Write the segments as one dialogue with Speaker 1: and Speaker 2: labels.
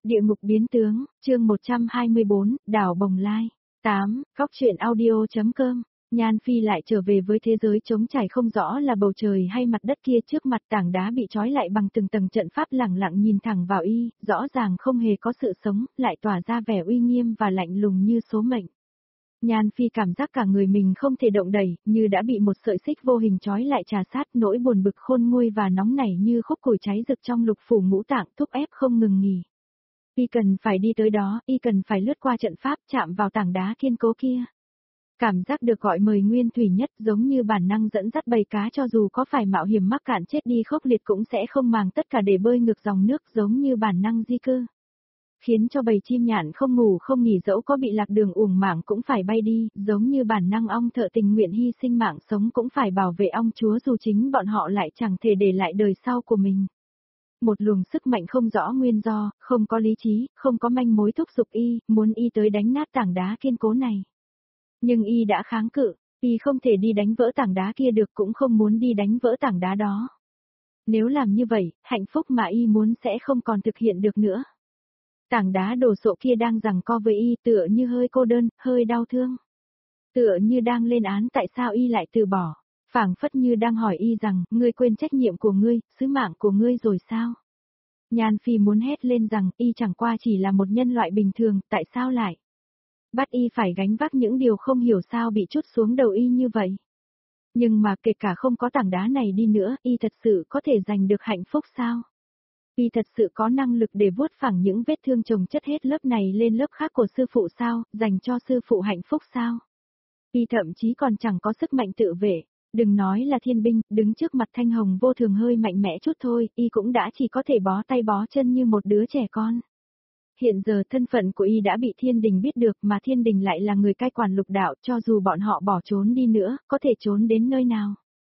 Speaker 1: Địa ngục biến tướng, chương 124, đảo Bồng Lai. 8. Góc truyện audio.com. Nhan Phi lại trở về với thế giới trống trải không rõ là bầu trời hay mặt đất kia, trước mặt tảng đá bị trói lại bằng từng tầng trận pháp lẳng lặng nhìn thẳng vào y, rõ ràng không hề có sự sống, lại tỏa ra vẻ uy nghiêm và lạnh lùng như số mệnh. Nhan Phi cảm giác cả người mình không thể động đẩy, như đã bị một sợi xích vô hình trói lại trà sát, nỗi buồn bực khôn nguôi và nóng nảy như khúc củi cháy rực trong lục phủ ngũ tạng, thúc ép không ngừng nghỉ. Y cần phải đi tới đó, y cần phải lướt qua trận pháp, chạm vào tảng đá kiên cố kia. Cảm giác được gọi mời nguyên thủy nhất, giống như bản năng dẫn dắt bầy cá, cho dù có phải mạo hiểm mắc cạn chết đi khốc liệt cũng sẽ không màng tất cả để bơi ngược dòng nước, giống như bản năng di cư. Khiến cho bầy chim nhạn không ngủ không nghỉ, dẫu có bị lạc đường uổng mạng cũng phải bay đi, giống như bản năng ong thợ tình nguyện hy sinh mạng sống cũng phải bảo vệ ong chúa, dù chính bọn họ lại chẳng thể để lại đời sau của mình. Một luồng sức mạnh không rõ nguyên do, không có lý trí, không có manh mối thúc giục y, muốn y tới đánh nát tảng đá kiên cố này. Nhưng y đã kháng cự, y không thể đi đánh vỡ tảng đá kia được, cũng không muốn đi đánh vỡ tảng đá đó. Nếu làm như vậy, hạnh phúc mà y muốn sẽ không còn thực hiện được nữa. Tảng đá đồ sộ kia đang giằng co với y, tựa như hơi cô đơn, hơi đau thương. Tựa như đang lên án tại sao y lại từ bỏ. Phảng phất như đang hỏi y rằng, ngươi quên trách nhiệm của ngươi, sứ mạng của ngươi rồi sao? Nhan Phi muốn hét lên rằng, y chẳng qua chỉ là một nhân loại bình thường, tại sao lại bắt y phải gánh vác những điều không hiểu sao bị trút xuống đầu y như vậy? Nhưng mà kể cả không có tảng đá này đi nữa, y thật sự có thể giành được hạnh phúc sao? Y thật sự có năng lực để vuốt phẳng những vết thương chồng chất hết lớp này lên lớp khác của sư phụ sao, dành cho sư phụ hạnh phúc sao? Y thậm chí còn chẳng có sức mạnh tự vệ. Đừng nói là thiên binh, đứng trước mặt Thanh Hồng vô thường hơi mạnh mẽ chút thôi, y cũng đã chỉ có thể bó tay bó chân như một đứa trẻ con. Hiện giờ thân phận của y đã bị thiên đình biết được, mà thiên đình lại là người cai quản lục đạo, cho dù bọn họ bỏ trốn đi nữa, có thể trốn đến nơi nào.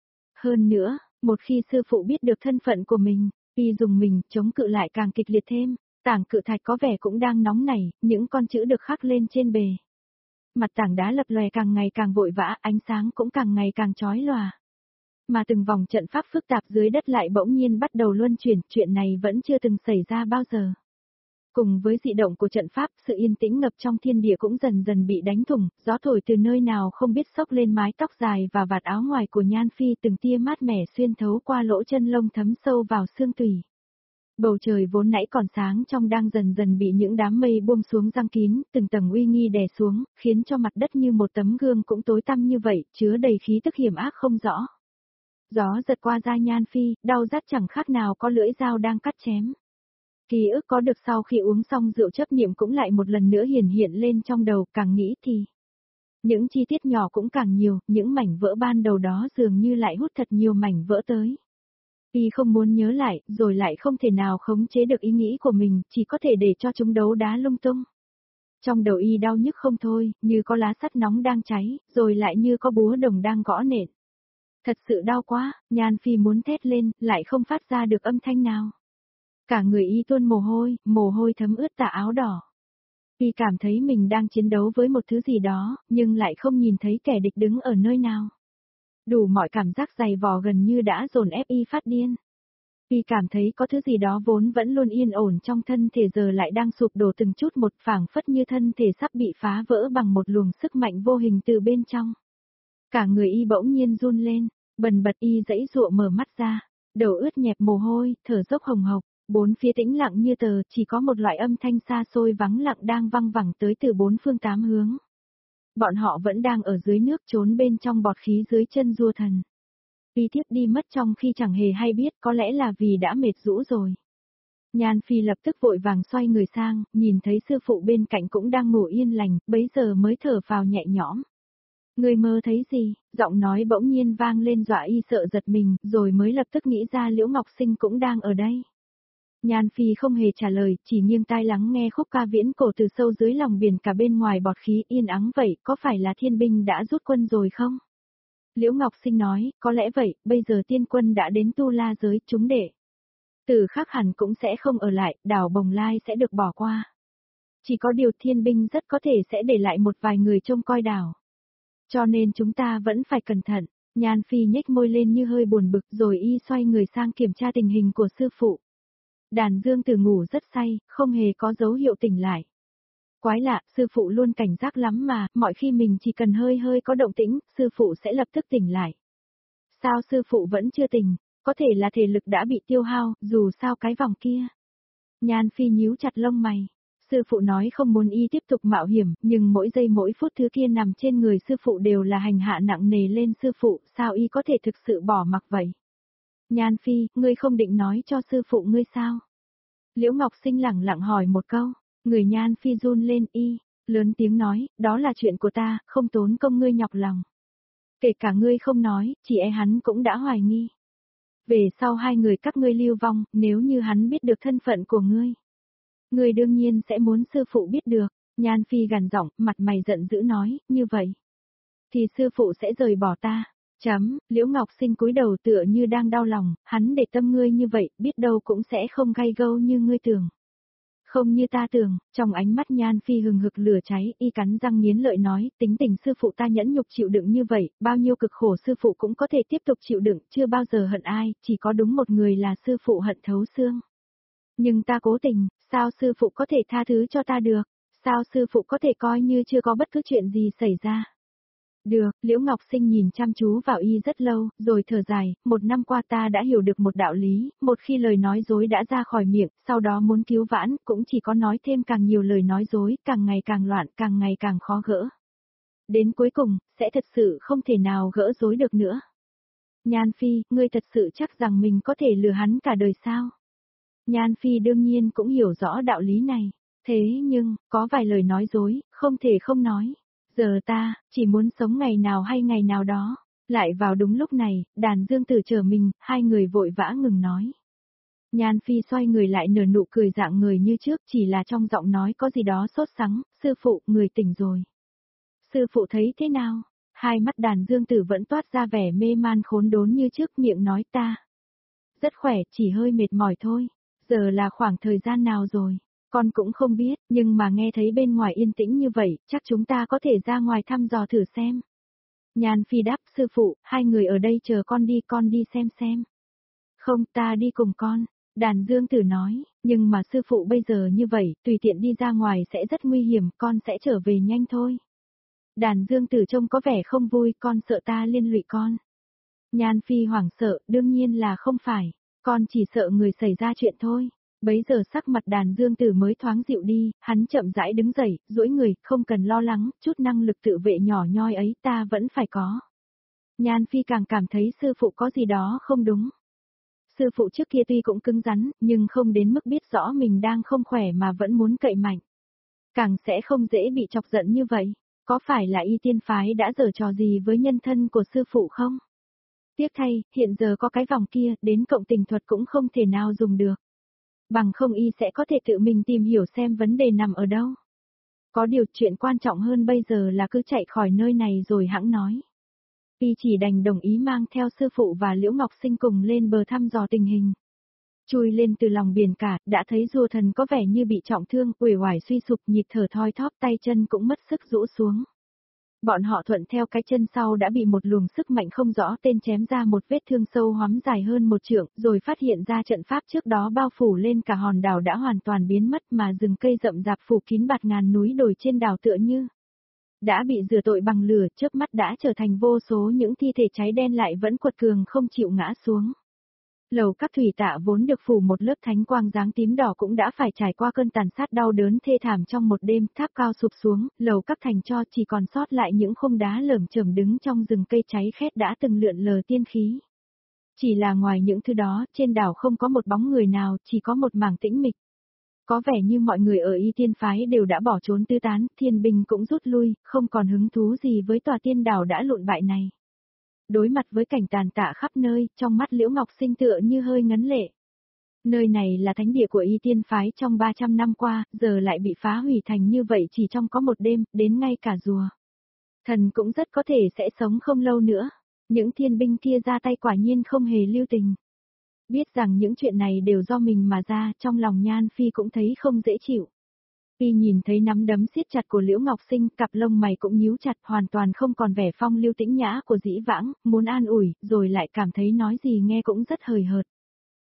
Speaker 1: Hơn nữa, một khi sư phụ biết được thân phận của mình, y dùng mình chống cự lại càng kịch liệt thêm. Tảng cự thạch có vẻ cũng đang nóng nảy, những con chữ được khắc lên trên bề mặt tảng đá lập lòe càng ngày càng vội vã, ánh sáng cũng càng ngày càng chói lòa. Mà từng vòng trận pháp phức tạp dưới đất lại bỗng nhiên bắt đầu luân chuyển, chuyện này vẫn chưa từng xảy ra bao giờ. Cùng với dị động của trận pháp, sự yên tĩnh ngập trong thiên địa cũng dần dần bị đánh thủng, gió thổi từ nơi nào không biết xốc lên mái tóc dài và vạt áo ngoài của Nhan Phi, từng tia mát mẻ xuyên thấu qua lỗ chân lông thấm sâu vào xương tủy. Bầu trời vốn nãy còn sáng trong đang dần dần bị những đám mây buông xuống giăng kín, từng tầng uy nghi đè xuống, khiến cho mặt đất như một tấm gương cũng tối tăm như vậy, chứa đầy khí tức hiểm ác không rõ. Gió giật qua da Nhan Phi, đau rát chẳng khác nào có lưỡi dao đang cắt chém. Ký ức có được sau khi uống xong rượu chấp niệm cũng lại một lần nữa hiển hiện lên trong đầu, càng nghĩ thì những chi tiết nhỏ cũng càng nhiều, những mảnh vỡ ban đầu đó dường như lại hút thật nhiều mảnh vỡ tới. Y không muốn nhớ lại, rồi lại không thể nào khống chế được ý nghĩ của mình, chỉ có thể để cho chúng đấu đá lung tung. Trong đầu y đau nhức không thôi, như có lá sắt nóng đang cháy, rồi lại như có búa đồng đang gõ nện. Thật sự đau quá, Nhan Phi muốn thét lên, lại không phát ra được âm thanh nào. Cả người y tuôn mồ hôi thấm ướt tà áo đỏ. Y cảm thấy mình đang chiến đấu với một thứ gì đó, nhưng lại không nhìn thấy kẻ địch đứng ở nơi nào. Đủ mọi cảm giác dày vò gần như đã dồn ép y phát điên. Y cảm thấy có thứ gì đó vốn vẫn luôn yên ổn trong thân thể giờ lại đang sụp đổ từng chút một, phảng phất như thân thể sắp bị phá vỡ bằng một luồng sức mạnh vô hình từ bên trong. Cả người y bỗng nhiên run lên, bần bật y giãy giụa mở mắt ra, đầu ướt nhẹp mồ hôi, thở dốc hồng hộc, bốn phía tĩnh lặng như tờ, chỉ có một loại âm thanh xa xôi vắng lặng đang văng vẳng tới từ bốn phương tám hướng. Bọn họ vẫn đang ở dưới nước, trốn bên trong bọt khí dưới chân rùa thần. Y thiếp đi mất trong khi chẳng hề hay biết, có lẽ là vì đã mệt rũ rồi. Nhan Phi lập tức vội vàng xoay người sang, nhìn thấy sư phụ bên cạnh cũng đang ngủ yên lành, bấy giờ mới thở phào nhẹ nhõm. Người mơ thấy gì? Giọng nói bỗng nhiên vang lên dọa y sợ giật mình, rồi mới lập tức nghĩ ra Liễu Ngọc Sinh cũng đang ở đây. Nhan Phi không hề trả lời, chỉ nghiêng tai lắng nghe khúc ca viễn cổ từ sâu dưới lòng biển, cả bên ngoài bọt khí yên ắng vậy, có phải là thiên binh đã rút quân rồi không? Liễu Ngọc Sinh nói, có lẽ vậy, bây giờ tiên quân đã đến Tu La giới, chúng đệ tử khác hẳn cũng sẽ không ở lại, đảo Bồng Lai sẽ được bỏ qua. Chỉ có điều thiên binh rất có thể sẽ để lại một vài người trông coi đảo. Cho nên chúng ta vẫn phải cẩn thận. Nhan Phi nhếch môi lên như hơi buồn bực, rồi y xoay người sang kiểm tra tình hình của sư phụ. Đàn Dương Tử ngủ rất say, không hề có dấu hiệu tỉnh lại. Quái lạ, sư phụ luôn cảnh giác lắm mà, mọi khi mình chỉ cần hơi hơi có động tĩnh, sư phụ sẽ lập tức tỉnh lại. Sao sư phụ vẫn chưa tỉnh? Có thể là thể lực đã bị tiêu hao, dù sao cái vòng kia. Nhan Phi nhíu chặt lông mày. Sư phụ nói không muốn y tiếp tục mạo hiểm, nhưng mỗi giây mỗi phút thứ kia nằm trên người sư phụ đều là hành hạ nặng nề lên sư phụ, sao y có thể thực sự bỏ mặc vậy? Nhan Phi, ngươi không định nói cho sư phụ ngươi sao? Liễu Ngọc Sinh lẳng lặng hỏi một câu, người Nhan Phi run lên y, lớn tiếng nói, đó là chuyện của ta, không tốn công ngươi nhọc lòng. Kể cả ngươi không nói, chỉ e hắn cũng đã hoài nghi. Về sau hai người các ngươi lưu vong, nếu như hắn biết được thân phận của ngươi. Ngươi đương nhiên sẽ muốn sư phụ biết được, Nhan Phi gằn giọng, mặt mày giận dữ nói, như vậy. Thì sư phụ sẽ rời bỏ ta. Liễu Ngọc Sinh cúi đầu tựa như đang đau lòng, hắn để tâm ngươi như vậy, biết đâu cũng sẽ không gay gâu như ngươi tưởng. Không như ta tưởng, trong ánh mắt Nhan Phi hừng hực lửa cháy, y cắn răng nghiến lợi nói, tính tình sư phụ ta nhẫn nhục chịu đựng như vậy, bao nhiêu cực khổ sư phụ cũng có thể tiếp tục chịu đựng, chưa bao giờ hận ai, chỉ có đúng một người là sư phụ hận thấu xương. Nhưng ta cố tình, sao sư phụ có thể tha thứ cho ta được, sao sư phụ có thể coi như chưa có bất cứ chuyện gì xảy ra. Được, Liễu Ngọc Sinh nhìn chăm chú vào y rất lâu, rồi thở dài, 1 năm qua ta đã hiểu được một đạo lý, một khi lời nói dối đã ra khỏi miệng, sau đó muốn cứu vãn, cũng chỉ có nói thêm càng nhiều lời nói dối, càng ngày càng loạn, càng ngày càng khó gỡ. Đến cuối cùng, sẽ thật sự không thể nào gỡ rối được nữa. Nhan Phi, ngươi thật sự chắc rằng mình có thể lừa hắn cả đời sao? Nhan Phi đương nhiên cũng hiểu rõ đạo lý này, thế nhưng, có vài lời nói dối, không thể không nói. Giờ ta, chỉ muốn sống ngày nào hay ngày nào đó. Lại vào đúng lúc này, Đàn Dương Tử chờ mình, hai người vội vã ngừng nói. Nhan Phi xoay người lại nở nụ cười dạng người như trước, chỉ là trong giọng nói có gì đó sốt sắng, sư phụ, người tỉnh rồi. Sư phụ thấy thế nào? Hai mắt Đàn Dương Tử vẫn toát ra vẻ mê man khốn đốn như trước, miệng nói ta. Rất khỏe, chỉ hơi mệt mỏi thôi. Giờ là khoảng thời gian nào rồi? Con cũng không biết, nhưng mà nghe thấy bên ngoài yên tĩnh như vậy, chắc chúng ta có thể ra ngoài thăm dò thử xem. Nhan Phi đáp, sư phụ, hai người ở đây chờ con đi xem. Không, ta đi cùng con. Đàn Dương Tử nói, nhưng mà sư phụ bây giờ như vậy, tùy tiện đi ra ngoài sẽ rất nguy hiểm, con sẽ trở về nhanh thôi. Đàn Dương Tử trông có vẻ không vui, con sợ ta liên lụy con. Nhan Phi hoảng sợ, đương nhiên là không phải, con chỉ sợ người xảy ra chuyện thôi. Bấy giờ sắc mặt Đàn Dương Tử mới thoáng dịu đi, hắn chậm rãi đứng dậy, duỗi người, không cần lo lắng, chút năng lực tự vệ nhỏ nhoi ấy ta vẫn phải có. Nhan Phi càng cảm thấy sư phụ có gì đó không đúng. Sư phụ trước kia tuy cũng cứng rắn, nhưng không đến mức biết rõ mình đang không khỏe mà vẫn muốn cậy mạnh. Càng sẽ không dễ bị chọc giận như vậy. Có phải là y tiên phái đã giở trò gì với nhân thân của sư phụ không? Tiếc thay, hiện giờ có cái vòng kia, đến cộng tình thuật cũng không thể nào dùng được. Bằng không y sẽ có thể tự mình tìm hiểu xem vấn đề nằm ở đâu. Có điều chuyện quan trọng hơn bây giờ là cứ chạy khỏi nơi này rồi hẵng nói. Y chỉ đành đồng ý mang theo sư phụ và Liễu Ngọc Sinh cùng lên bờ thăm dò tình hình. Chui lên từ lòng biển cả, đã thấy rùa thần có vẻ như bị trọng thương, uể oải suy sụp, nhịp thở thoi thóp, tay chân cũng mất sức rũ xuống. Bọn họ thuận theo cái chân sau đã bị một luồng sức mạnh không rõ tên chém ra một vết thương sâu hoắm dài hơn 1 trượng, rồi phát hiện ra trận pháp trước đó bao phủ lên cả hòn đảo đã hoàn toàn biến mất mà rừng cây rậm rạp phủ kín bạt ngàn núi đồi trên đảo tựa như đã bị rửa tội bằng lửa, chớp mắt đã trở thành vô số những thi thể cháy đen lại vẫn quật cường không chịu ngã xuống. Lầu các thủy tạ vốn được phủ một lớp thánh quang dáng tím đỏ cũng đã phải trải qua cơn tàn sát đau đớn thê thảm trong một đêm, tháp cao sụp xuống, lầu các thành tro chỉ còn sót lại những khung đá lởm chởm đứng trong rừng cây cháy khét đã từng lượn lờ tiên khí. Chỉ là ngoài những thứ đó, trên đảo không có một bóng người nào, chỉ có một mảng tĩnh mịch. Có vẻ như mọi người ở Y Tiên phái đều đã bỏ trốn tứ tán, Thiên Bình cũng rút lui, không còn hứng thú gì với tòa tiên đảo đã lụn bại này. Đối mặt với cảnh tàn tạ khắp nơi, trong mắt Liễu Ngọc Sinh tựa như hơi ngấn lệ. Nơi này là thánh địa của Y Tiên phái trong 300 năm qua, giờ lại bị phá hủy thành như vậy chỉ trong có một đêm, đến ngay cả rùa thần cũng rất có thể sẽ sống không lâu nữa. Những thiên binh kia ra tay quả nhiên không hề lưu tình. Biết rằng những chuyện này đều do mình mà ra, trong lòng Nhan Phi cũng thấy không dễ chịu. Khi nhìn thấy nắm đấm siết chặt của Liễu Ngọc Sinh, cặp lông mày cũng nhíu chặt, hoàn toàn không còn vẻ phong lưu tĩnh nhã của dĩ vãng, muốn an ủi, rồi lại cảm thấy nói gì nghe cũng rất hời hợt.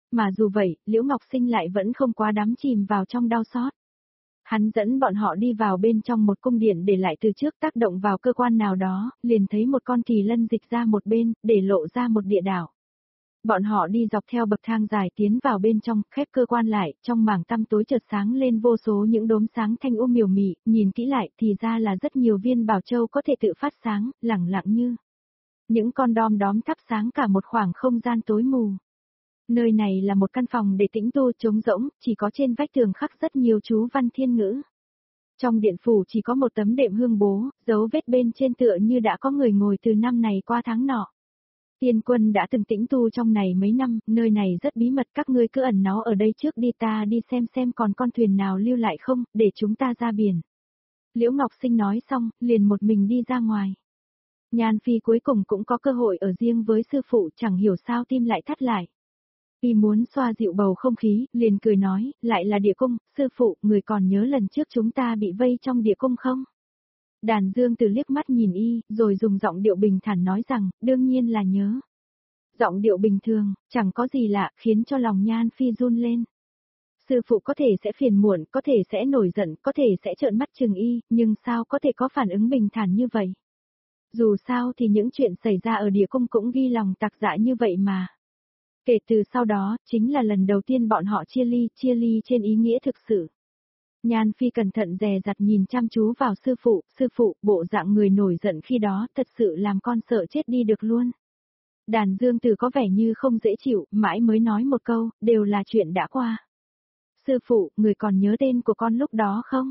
Speaker 1: Mà dù vậy, Liễu Ngọc Sinh lại vẫn không quá đắm chìm vào trong đau xót. Hắn dẫn bọn họ đi vào bên trong một cung điện để lại từ trước tác động vào cơ quan nào đó, liền thấy một con kỳ lân dịch ra một bên, để lộ ra một địa đảo. Bọn họ đi dọc theo bậc thang dài tiến vào bên trong, khép cơ quan lại, trong mảng tăm tối chợt sáng lên vô số những đốm sáng thanh u miều mị, nhìn kỹ lại thì ra là rất nhiều viên bảo châu có thể tự phát sáng, lẳng lặng như những con đom đóm thắp sáng cả một khoảng không gian tối mù. Nơi này là một căn phòng để tĩnh tu trống rỗng, chỉ có trên vách tường khắc rất nhiều chú văn thiên ngữ. Trong điện phủ chỉ có một tấm đệm hương bố, dấu vết bên trên tựa như đã có người ngồi từ năm này qua tháng nọ. Tiên quân đã từng tĩnh tu trong này mấy năm, nơi này rất bí mật, các ngươi cứ ẩn náu ở đây trước đi, ta đi xem còn con thuyền nào lưu lại không, để chúng ta ra biển. Liễu Ngọc Sinh nói xong, liền một mình đi ra ngoài. Nhan Phi cuối cùng cũng có cơ hội ở riêng với sư phụ, chẳng hiểu sao tim lại thắt lại. Y muốn xoa dịu bầu không khí, liền cười nói, lại là địa cung, sư phụ, người còn nhớ lần trước chúng ta bị vây trong địa cung không? Đàn Dương Tử liếc mắt nhìn Y, rồi dùng giọng điệu bình thản nói rằng, đương nhiên là nhớ. Giọng điệu bình thường, chẳng có gì lạ, khiến cho lòng Nhan Phi run lên. Sư phụ có thể sẽ phiền muộn, có thể sẽ nổi giận, có thể sẽ trợn mắt chừng Y, nhưng sao có thể có phản ứng bình thản như vậy? Dù sao thì những chuyện xảy ra ở địa cung cũng ghi lòng tạc dạ như vậy mà. Kể từ sau đó, chính là lần đầu tiên bọn họ chia ly trên ý nghĩa thực sự. Nhan Phi cẩn thận dè dặt nhìn chăm chú vào sư phụ, bộ dạng người nổi giận khi đó thật sự làm con sợ chết đi được luôn. Đàn Dương Tử có vẻ như không dễ chịu, mãi mới nói một câu, đều là chuyện đã qua. Sư phụ, người còn nhớ tên của con lúc đó không?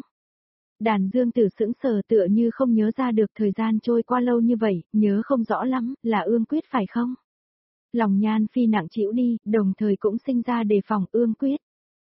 Speaker 1: Đàn Dương Tử sững sờ tựa như không nhớ ra được, thời gian trôi qua lâu như vậy, nhớ không rõ lắm, là Ương Quyết phải không? Lòng Nhan Phi nặng trĩu đi, đồng thời cũng sinh ra đề phòng Ương Quyết.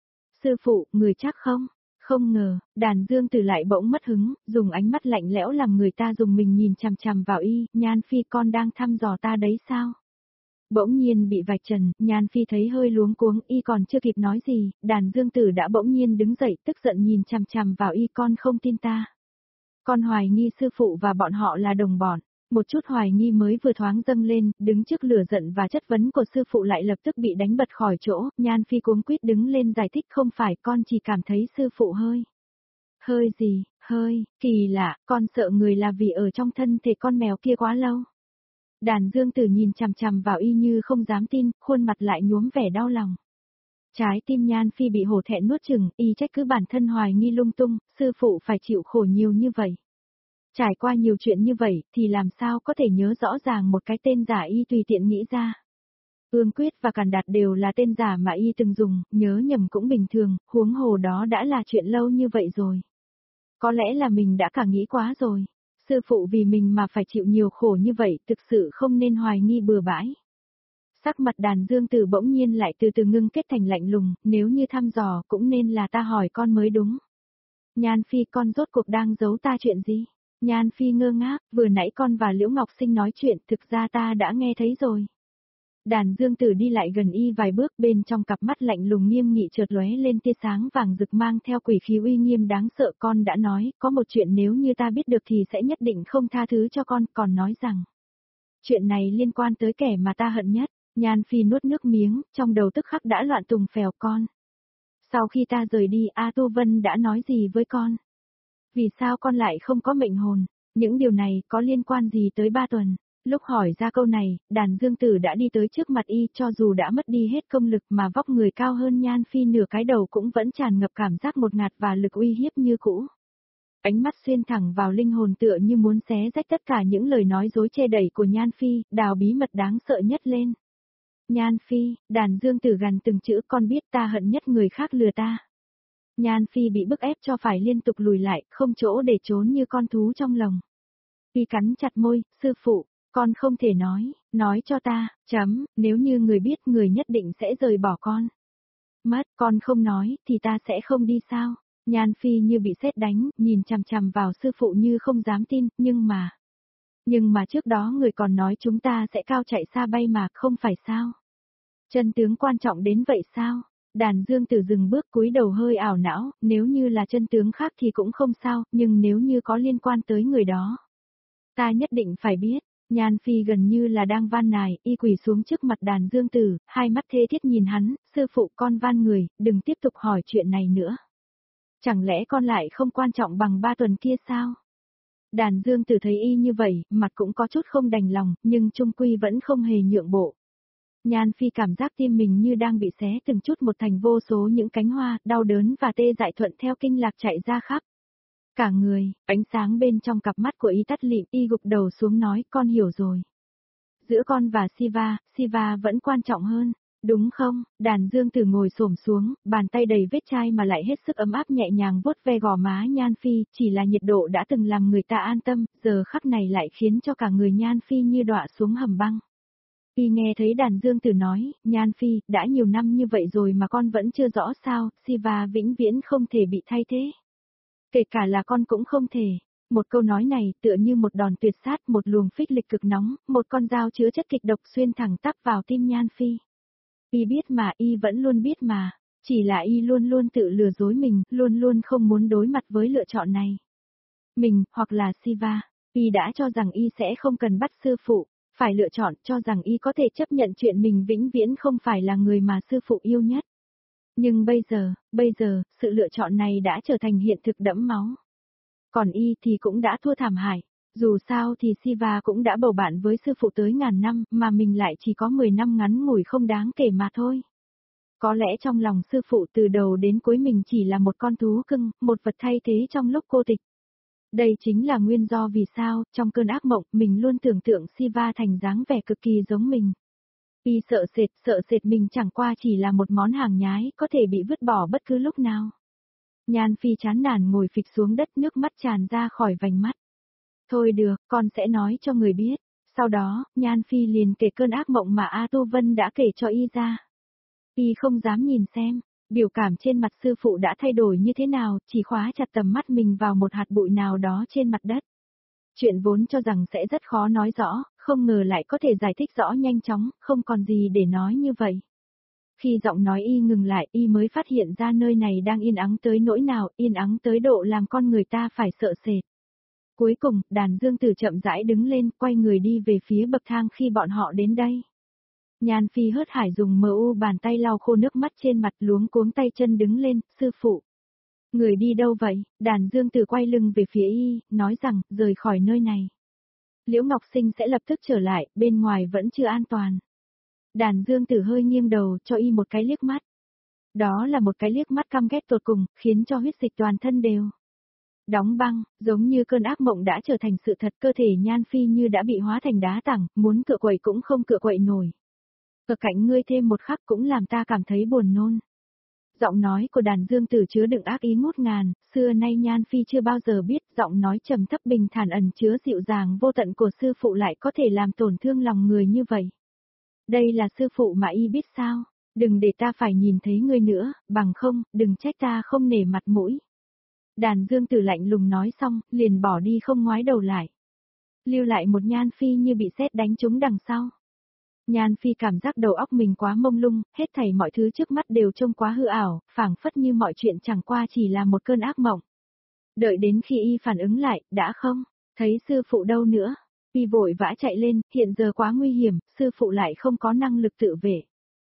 Speaker 1: Sư phụ, người chắc không? Không ngờ, Đàn Dương Tử lại bỗng mất hứng, dùng ánh mắt lạnh lẽo làm người ta dùng mình nhìn chằm chằm vào Y, Nhan Phi con đang thăm dò ta đấy sao? Bỗng nhiên bị vạch trần, Nhan Phi thấy hơi luống cuống, Y còn chưa kịp nói gì, Đàn Dương Tử đã bỗng nhiên đứng dậy, tức giận nhìn chằm chằm vào Y, con không tin ta. Con hoài nghi sư phụ và bọn họ là đồng bọn. Một chút hoài nghi mới vừa thoáng dâng lên, đứng trước lửa giận và chất vấn của sư phụ lại lập tức bị đánh bật khỏi chỗ, Nhan Phi cuống quýt đứng lên giải thích, không phải, con chỉ cảm thấy sư phụ hơi. Hơi gì, kỳ lạ, con sợ người là vì ở trong thân thể con mèo kia quá lâu. Đàn Dương Tử nhìn chằm chằm vào Y như không dám tin, khuôn mặt lại nhuốm vẻ đau lòng. Trái tim Nhan Phi bị hổ thẹn nuốt chửng, Y trách cứ bản thân hoài nghi lung tung, sư phụ phải chịu khổ nhiều như vậy. Trải qua nhiều chuyện như vậy, thì làm sao có thể nhớ rõ ràng một cái tên giả Y tùy tiện nghĩ ra. Ương Quyết và Càn Đạt đều là tên giả mà Y từng dùng, nhớ nhầm cũng bình thường, huống hồ đó đã là chuyện lâu như vậy rồi. Có lẽ là mình đã cả nghĩ quá rồi. Sư phụ vì mình mà phải chịu nhiều khổ như vậy, thực sự không nên hoài nghi bừa bãi. Sắc mặt Đàn Dương Tử bỗng nhiên lại từ từ ngưng kết thành lạnh lùng, nếu như thăm dò cũng nên là ta hỏi con mới đúng. Nhan Phi, con rốt cuộc đang giấu ta chuyện gì? Nhan Phi ngơ ngác, vừa nãy con và Liễu Ngọc Sinh nói chuyện, thực ra ta đã nghe thấy rồi. Đàn Dương Tử đi lại gần Y vài bước, bên trong cặp mắt lạnh lùng nghiêm nghị chợt lóe lên tia sáng vàng rực mang theo quỷ khí uy nghiêm đáng sợ, con đã nói, có một chuyện nếu như ta biết được thì sẽ nhất định không tha thứ cho con, còn nói rằng. Chuyện này liên quan tới kẻ mà ta hận nhất. Nhan Phi nuốt nước miếng, trong đầu tức khắc đã loạn tùng phèo con. Sau khi ta rời đi, A Tu Vân đã nói gì với con? Vì sao con lại không có mệnh hồn? Những điều này có liên quan gì tới 3 tuần? Lúc hỏi ra câu này, Đàn Dương Tử đã đi tới trước mặt Y, cho dù đã mất đi hết công lực mà vóc người cao hơn Nhan Phi nửa cái đầu cũng vẫn tràn ngập cảm giác ngột ngạt và lực uy hiếp như cũ. Ánh mắt xuyên thẳng vào linh hồn tựa như muốn xé rách tất cả những lời nói dối che đẩy của Nhan Phi, đào bí mật đáng sợ nhất lên. Nhan Phi, Đàn Dương Tử gằn từng chữ, con biết ta hận nhất người khác lừa ta. Nhan Phi bị bức ép cho phải liên tục lùi lại, không chỗ để trốn như con thú trong lồng. Y cắn chặt môi, sư phụ, con không thể nói cho ta, nếu như người biết người nhất định sẽ rời bỏ con. Mất, con không nói, thì ta sẽ không đi sao? Nhan Phi như bị sét đánh, nhìn chằm chằm vào sư phụ như không dám tin, nhưng mà trước đó người còn nói chúng ta sẽ cao chạy xa bay mà, không phải sao? Chân tướng quan trọng đến vậy sao? Đàn Dương Tử dừng bước cúi đầu hơi ảo não, nếu như là chân tướng khác thì cũng không sao, nhưng nếu như có liên quan tới người đó. Ta nhất định phải biết, Nhan Phi gần như là đang van nài, y quỳ xuống trước mặt Đàn Dương Tử, hai mắt thê thiết nhìn hắn, sư phụ con van người, đừng tiếp tục hỏi chuyện này nữa. Chẳng lẽ con lại không quan trọng bằng 3 tuần kia sao? Đàn Dương Tử thấy y như vậy, mặt cũng có chút không đành lòng, nhưng trung quy vẫn không hề nhượng bộ. Nhan Phi cảm giác tim mình như đang bị xé từng chút một thành vô số những cánh hoa, đau đớn và tê dại thuận theo kinh lạc chạy ra khắp. Cả người, ánh sáng bên trong cặp mắt của y tắt lịm, y gục đầu xuống nói con hiểu rồi. Giữa con và Siva vẫn quan trọng hơn, đúng không? Đàn Dương Tử ngồi xổm xuống, bàn tay đầy vết chai mà lại hết sức ấm áp nhẹ nhàng vuốt ve gò má Nhan Phi, chỉ là nhiệt độ đã từng làm người ta an tâm, giờ khắc này lại khiến cho cả người Nhan Phi như đọa xuống hầm băng. Y nghe thấy Đàn Dương Tử nói, Nhan Phi, đã nhiều năm như vậy rồi mà con vẫn chưa rõ sao, Siva vĩnh viễn không thể bị thay thế. Kể cả là con cũng không thể. Một câu nói này tựa như một đòn tuyệt sát, một luồng phích lịch cực nóng, một con dao chứa chất kịch độc xuyên thẳng tắp vào tim Nhan Phi. Y biết mà, y vẫn luôn biết mà, chỉ là y luôn luôn tự lừa dối mình, luôn luôn không muốn đối mặt với lựa chọn này. Mình, hoặc là Siva, y đã cho rằng y sẽ không cần bắt sư phụ, phải lựa chọn, cho rằng y có thể chấp nhận chuyện mình vĩnh viễn không phải là người mà sư phụ yêu nhất. Nhưng bây giờ, sự lựa chọn này đã trở thành hiện thực đẫm máu. Còn y thì cũng đã thua thảm hại. Dù sao thì Siva cũng đã bầu bạn với sư phụ tới ngàn năm, mà mình lại chỉ có 10 năm ngắn ngủi không đáng kể mà thôi. Có lẽ trong lòng sư phụ từ đầu đến cuối mình chỉ là một con thú cưng, một vật thay thế trong lúc cô tịch. Đây chính là nguyên do vì sao, trong cơn ác mộng, mình luôn tưởng tượng Siva thành dáng vẻ cực kỳ giống mình. Y sợ sệt mình chẳng qua chỉ là một món hàng nhái, có thể bị vứt bỏ bất cứ lúc nào. Nhan Phi chán nản ngồi phịch xuống đất, nước mắt tràn ra khỏi vành mắt. Thôi được, con sẽ nói cho người biết. Sau đó, Nhan Phi liền kể cơn ác mộng mà A Tu Vân đã kể cho y ra. Y không dám nhìn xem, biểu cảm trên mặt sư phụ đã thay đổi như thế nào, chỉ khóa chặt tầm mắt mình vào một hạt bụi nào đó trên mặt đất. Chuyện vốn cho rằng sẽ rất khó nói rõ, không ngờ lại có thể giải thích rõ nhanh chóng, không còn gì để nói như vậy. Khi giọng nói y ngừng lại, y mới phát hiện ra nơi này đang yên ắng tới nỗi nào, yên ắng tới độ làm con người ta phải sợ sệt. Cuối cùng, Đàn Dương Tử chậm rãi đứng lên, quay người đi về phía bậc thang khi bọn họ đến đây. Nhan Phi hớt hải dùng bàn tay lau khô nước mắt trên mặt, luống cuống tay chân đứng lên, sư phụ. Người đi đâu vậy? Đàn Dương Tử quay lưng về phía y, nói rằng, rời khỏi nơi này. Liễu Ngọc Sinh sẽ lập tức trở lại, bên ngoài vẫn chưa an toàn. Đàn Dương Tử hơi nghiêng đầu, cho y một cái liếc mắt. Đó là một cái liếc mắt căm ghét tột cùng, khiến cho huyết dịch toàn thân đều đóng băng, giống như cơn ác mộng đã trở thành sự thật, cơ thể Nhan Phi như đã bị hóa thành đá tảng, muốn cựa quậy cũng không cựa quậy nổi. Ở cạnh ngươi thêm một khắc cũng làm ta cảm thấy buồn nôn. Giọng nói của Đàn Dương Tử chứa đựng ác ý ngút ngàn, xưa nay Nhan Phi chưa bao giờ biết giọng nói trầm thấp bình thản ẩn chứa dịu dàng vô tận của sư phụ lại có thể làm tổn thương lòng người như vậy. Đây là sư phụ mà y biết sao, đừng để ta phải nhìn thấy ngươi nữa, bằng không, đừng trách ta không nể mặt mũi. Đàn Dương Tử lạnh lùng nói xong, liền bỏ đi không ngoái đầu lại. Lưu lại một Nhan Phi như bị sét đánh trúng đằng sau. Nhan Phi cảm giác đầu óc mình quá mông lung, hết thảy mọi thứ trước mắt đều trông quá hư ảo, phảng phất như mọi chuyện chẳng qua chỉ là một cơn ác mộng. Đợi đến khi y phản ứng lại, đã không thấy sư phụ đâu nữa. Y vội vã chạy lên, hiện giờ quá nguy hiểm, sư phụ lại không có năng lực tự vệ.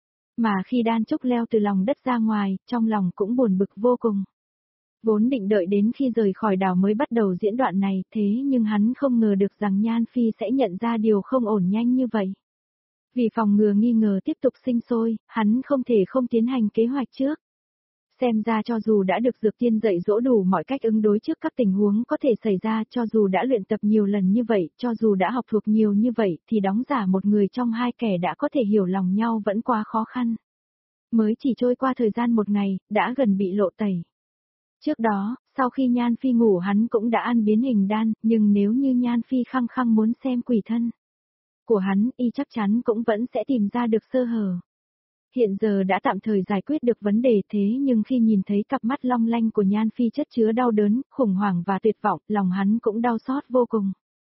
Speaker 1: Mà khi Đan Trúc leo từ lòng đất ra ngoài, trong lòng cũng buồn bực vô cùng. Vốn định đợi đến khi rời khỏi đảo mới bắt đầu diễn đoạn này, thế nhưng hắn không ngờ được rằng Nhan Phi sẽ nhận ra điều không ổn nhanh như vậy. Vì phòng ngừa nghi ngờ tiếp tục sinh sôi, hắn không thể không tiến hành kế hoạch trước. Xem ra cho dù đã được Dược Tiên dạy dỗ đủ mọi cách ứng đối trước các tình huống có thể xảy ra, cho dù đã luyện tập nhiều lần như vậy, cho dù đã học thuộc nhiều như vậy, thì đóng giả một người trong hai kẻ đã có thể hiểu lòng nhau vẫn quá khó khăn. Mới chỉ trôi qua thời gian một ngày, đã gần bị lộ tẩy. Trước đó, sau khi Nhan Phi ngủ hắn cũng đã ăn biến hình đan, nhưng nếu như Nhan Phi khăng khăng muốn xem quỷ thân của hắn, y chắc chắn cũng vẫn sẽ tìm ra được sơ hở. Hiện giờ đã tạm thời giải quyết được vấn đề, thế nhưng khi nhìn thấy cặp mắt long lanh của Nhan Phi chất chứa đau đớn, khủng hoảng và tuyệt vọng, lòng hắn cũng đau xót vô cùng.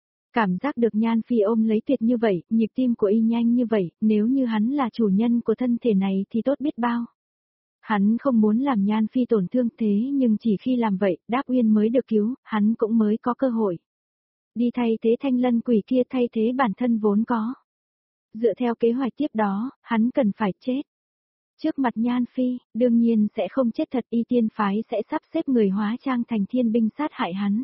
Speaker 1: Cảm giác được Nhan Phi ôm lấy tuyệt như vậy, nhịp tim của y nhanh như vậy, nếu như hắn là chủ nhân của thân thể này thì tốt biết bao. Hắn không muốn làm Nhan Phi tổn thương, thế nhưng chỉ khi làm vậy, Đáp Uyên mới được cứu, hắn cũng mới có cơ hội đi thay thế thanh lân quỷ kia, thay thế bản thân vốn có. Dựa theo kế hoạch tiếp đó, hắn cần phải chết. Trước mặt Nhan Phi, đương nhiên sẽ không chết thật, Y Tiên phái sẽ sắp xếp người hóa trang thành thiên binh sát hại hắn.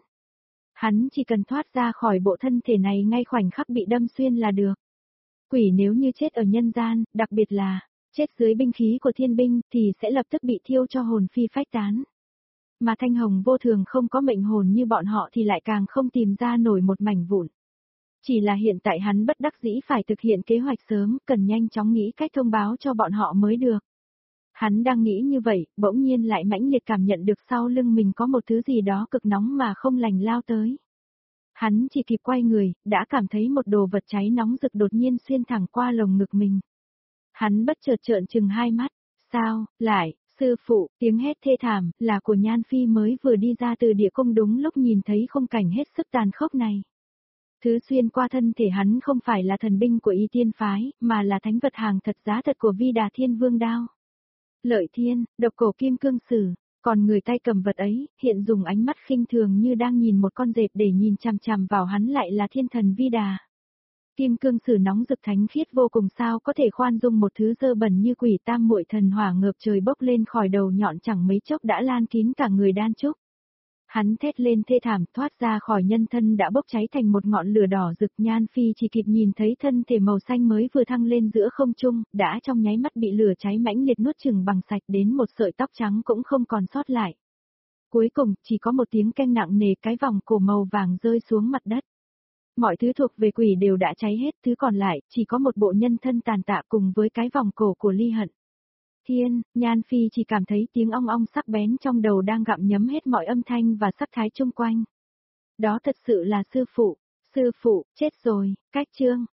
Speaker 1: Hắn chỉ cần thoát ra khỏi bộ thân thể này ngay khoảnh khắc bị đâm xuyên là được. Quỷ nếu như chết ở nhân gian, đặc biệt là chết dưới binh khí của thiên binh thì sẽ lập tức bị thiêu cho hồn phi phách tán. Mà Thanh Hồng vô thường không có mệnh hồn như bọn họ thì lại càng không tìm ra nổi một mảnh vụn. Chỉ là hiện tại hắn bất đắc dĩ phải thực hiện kế hoạch sớm, cần nhanh chóng nghĩ cách thông báo cho bọn họ mới được. Hắn đang nghĩ như vậy, bỗng nhiên lại mãnh liệt cảm nhận được sau lưng mình có một thứ gì đó cực nóng mà không lành lao tới. Hắn chỉ kịp quay người, đã cảm thấy một đồ vật cháy nóng rực đột nhiên xuyên thẳng qua lồng ngực mình. Hắn bất chợt trợn trừng hai mắt, sao, lại, sư phụ, tiếng hét thê thảm, là của Nhan Phi mới vừa đi ra từ địa cung đúng lúc nhìn thấy khung cảnh hết sức tàn khốc này. Thứ xuyên qua thân thể hắn không phải là thần binh của Y Tiên phái, mà là thánh vật hàng thật giá thật của Vi Đà Thiên Vương đao. Lợi Thiên, độc cổ kim cương sử, còn người tay cầm vật ấy, hiện dùng ánh mắt khinh thường như đang nhìn một con dẹp để nhìn chằm chằm vào hắn lại là thiên thần Vi Đà. Kim cương sử nóng rực thánh khiết vô cùng, sao có thể khoan dung một thứ dơ bẩn như quỷ, tam muội thần hỏa ngợp trời bốc lên khỏi đầu nhọn chẳng mấy chốc đã lan kín cả người đan trúc. Hắn thét lên thê thảm, thoát ra khỏi nhân thân đã bốc cháy thành một ngọn lửa đỏ rực. Nhan Phi chỉ kịp nhìn thấy thân thể màu xanh mới vừa thăng lên giữa không trung, đã trong nháy mắt bị lửa cháy mãnh liệt nuốt chửng bằng sạch, đến một sợi tóc trắng cũng không còn sót lại. Cuối cùng, chỉ có một tiếng keng nặng nề, cái vòng cổ màu vàng rơi xuống mặt đất. Mọi thứ thuộc về quỷ đều đã cháy hết, thứ còn lại, chỉ có một bộ nhân thân tàn tạ cùng với cái vòng cổ của Ly Hận. Thiên, Nhan Phi chỉ cảm thấy tiếng ong ong sắc bén trong đầu đang gặm nhấm hết mọi âm thanh và sắc thái chung quanh. Đó thật sự là sư phụ, chết rồi, cách chương.